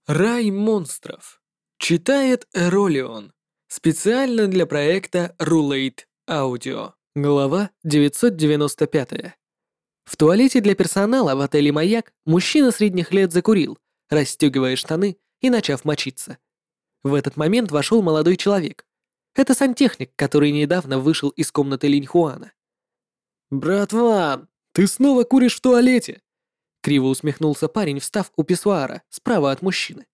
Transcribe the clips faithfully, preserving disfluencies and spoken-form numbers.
Рай монстров. Читает Эролион. Специально для проекта Rulate Audio. Глава девятьсот девяносто пять. В туалете для персонала в отеле «Маяк» мужчина средних лет закурил, расстегивая штаны и начав мочиться. В этот момент вошел молодой человек. Это сантехник, который недавно вышел из комнаты Линьхуана. «Братва, ты снова куришь в туалете?» Криво усмехнулся парень, встав у писсуара, справа от мужчины.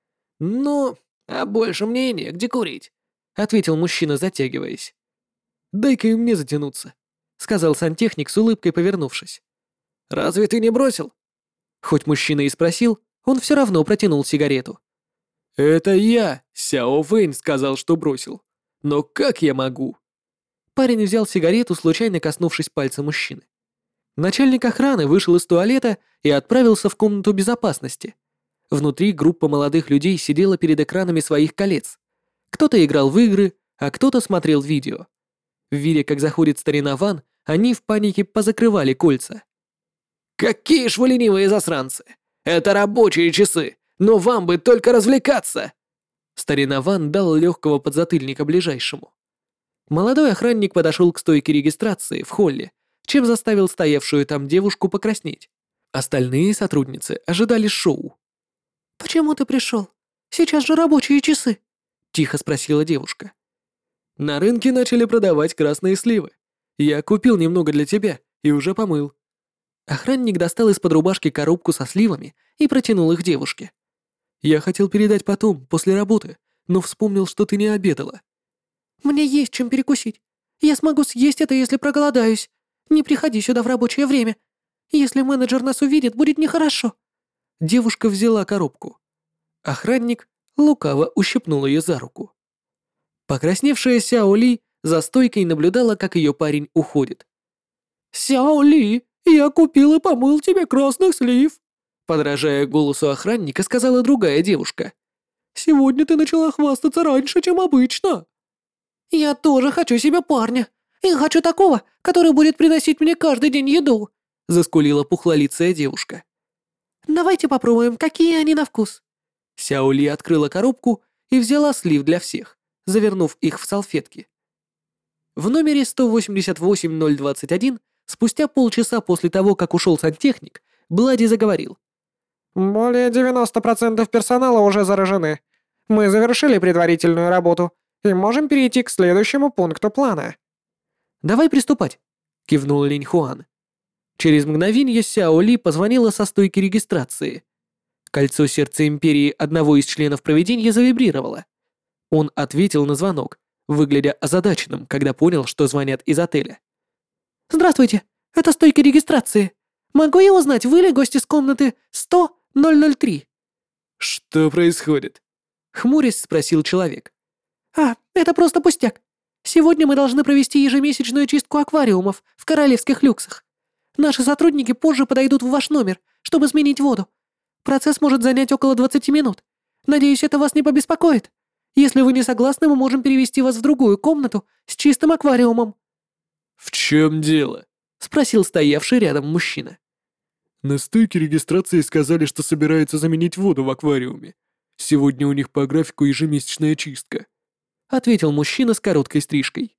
«Ну, а больше мне негде курить», — ответил мужчина, затягиваясь. «Дай-ка и мне затянуться», — сказал сантехник с улыбкой, повернувшись. «Разве ты не бросил?» Хоть мужчина и спросил, он все равно протянул сигарету. «Это я, Сяо Вэнь, сказал, что бросил. Но как я могу?» Парень взял сигарету, случайно коснувшись пальца мужчины. Начальник охраны вышел из туалета и отправился в комнату безопасности. Внутри группа молодых людей сидела перед экранами своих колец. Кто-то играл в игры, а кто-то смотрел видео. Видя, как заходит старина Ван, они в панике позакрывали кольца. «Какие ж вы ленивые засранцы! Это рабочие часы, но вам бы только развлекаться!» Старина Ван дал легкого подзатыльника ближайшему. Молодой охранник подошел к стойке регистрации в холле, чем заставил стоявшую там девушку покраснеть. Остальные сотрудницы ожидали шоу. «Почему ты пришел? Сейчас же рабочие часы», — тихо спросила девушка. «На рынке начали продавать красные сливы. Я купил немного для тебя и уже помыл». Охранник достал из-под рубашки коробку со сливами и протянул их девушке. «Я хотел передать потом, после работы, но вспомнил, что ты не обедала». «Мне есть чем перекусить. Я смогу съесть это, если проголодаюсь. Не приходи сюда в рабочее время. Если менеджер нас увидит, будет нехорошо». Девушка взяла коробку. Охранник лукаво ущипнул ее за руку. Покрасневшая Сяо Ли за стойкой наблюдала, как ее парень уходит. «Сяо Ли, я купил и помыл тебе красных слив», подражая голосу охранника, сказала другая девушка. «Сегодня ты начала хвастаться раньше, чем обычно». «Я тоже хочу себе парня. И хочу такого, который будет приносить мне каждый день еду», заскулила пухлолицая девушка. «Давайте попробуем, какие они на вкус». Сяо Ли открыла коробку и взяла слив для всех, завернув их в салфетки. В номере сто восемьдесят восемь ноль двадцать один, спустя полчаса после того, как ушел сантехник, Блади заговорил. «Более девяносто процентов персонала уже заражены. Мы завершили предварительную работу и можем перейти к следующему пункту плана». «Давай приступать», — кивнул Линь Хуан. Через мгновение Сяо Ли позвонила со стойки регистрации. Кольцо сердца империи одного из членов провидения завибрировало. Он ответил на звонок, выглядя озадаченным, когда понял, что звонят из отеля. «Здравствуйте, это стойка регистрации. Могу я узнать, вы ли гость из комнаты сто ноль ноль три?» «Что происходит?» — хмурясь спросил человек. «А, это просто пустяк. Сегодня мы должны провести ежемесячную чистку аквариумов в королевских люксах. Наши сотрудники позже подойдут в ваш номер, чтобы сменить воду. Процесс может занять около двадцати минут. Надеюсь, это вас не побеспокоит. Если вы не согласны, мы можем перевести вас в другую комнату с чистым аквариумом». «В чем дело?» — спросил стоявший рядом мужчина. «На стойке регистрации сказали, что собираются заменить воду в аквариуме. Сегодня у них по графику ежемесячная чистка», — ответил мужчина с короткой стрижкой.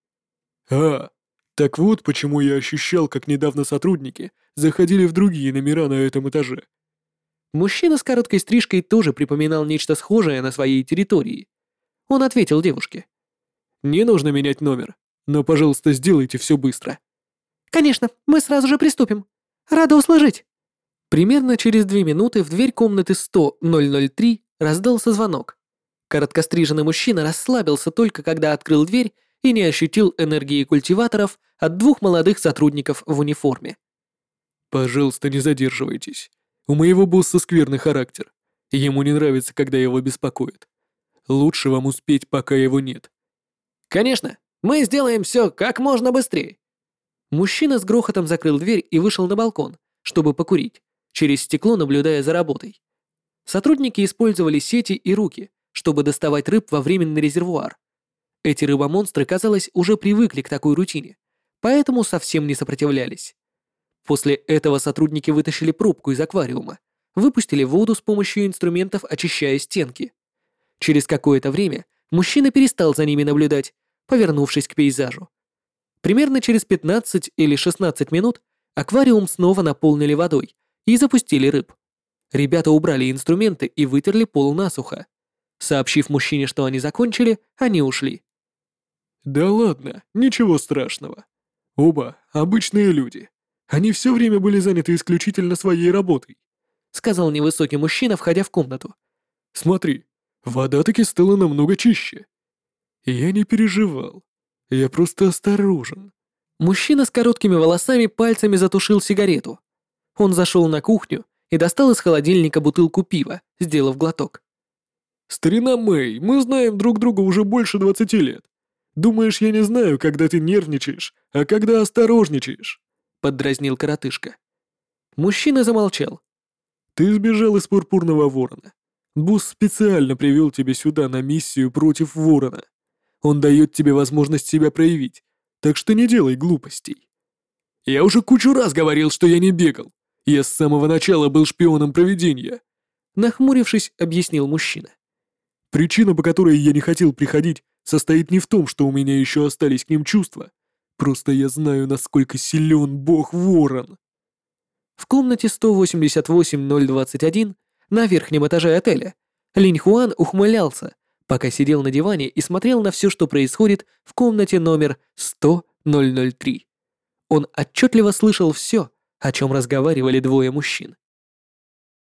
«А, так вот почему я ощущал, как недавно сотрудники заходили в другие номера на этом этаже». Мужчина с короткой стрижкой тоже припоминал нечто схожее на своей территории. Он ответил девушке. «Не нужно менять номер, но, пожалуйста, сделайте все быстро». «Конечно, мы сразу же приступим. Рада услышать». Примерно через две минуты в дверь комнаты сто ноль ноль три раздался звонок. Короткостриженный мужчина расслабился только когда открыл дверь и не ощутил энергии культиваторов от двух молодых сотрудников в униформе. «Пожалуйста, не задерживайтесь. У моего босса скверный характер. Ему не нравится, когда его беспокоят. Лучше вам успеть, пока его нет». «Конечно, мы сделаем все как можно быстрее». Мужчина с грохотом закрыл дверь и вышел на балкон, чтобы покурить, через стекло наблюдая за работой. Сотрудники использовали сети и руки, чтобы доставать рыб во временный резервуар. Эти рыбомонстры, казалось, уже привыкли к такой рутине, поэтому совсем не сопротивлялись. После этого сотрудники вытащили пробку из аквариума, выпустили воду с помощью инструментов, очищая стенки. Через какое-то время мужчина перестал за ними наблюдать, повернувшись к пейзажу. Примерно через пятнадцать или шестнадцать минут аквариум снова наполнили водой и запустили рыб. Ребята убрали инструменты и вытерли пол насухо. Сообщив мужчине, что они закончили, они ушли. Да ладно, ничего страшного. Оба обычные люди. Они все время были заняты исключительно своей работой, Сказал невысокий мужчина, входя в комнату. Смотри, вода таки стала намного чище. Я не переживал. Я просто осторожен. Мужчина с короткими волосами пальцами затушил сигарету. Он зашел на кухню и достал из холодильника бутылку пива, сделав глоток. Старина Мэй, мы знаем друг друга уже больше двадцати лет. Думаешь, я не знаю, когда ты нервничаешь, а когда осторожничаешь? Поддразнил коротышка. Мужчина замолчал. Ты сбежал из Пурпурного Ворона. Босс специально привел тебя сюда на миссию против Ворона. Он дает тебе возможность себя проявить, так что не делай глупостей. Я уже кучу раз говорил, что я не бегал. Я с самого начала был шпионом провидения. Нахмурившись, объяснил мужчина. Причина, по которой я не хотел приходить, состоит не в том, что у меня еще остались к ним чувства. Просто я знаю, насколько силен бог Ворон. В комнате сто восемьдесят восемь ноль двадцать один на верхнем этаже отеля Линь Хуан ухмылялся, пока сидел на диване и смотрел на все, что происходит в комнате номер сто ноль ноль три. Он отчетливо слышал все, о чем разговаривали двое мужчин.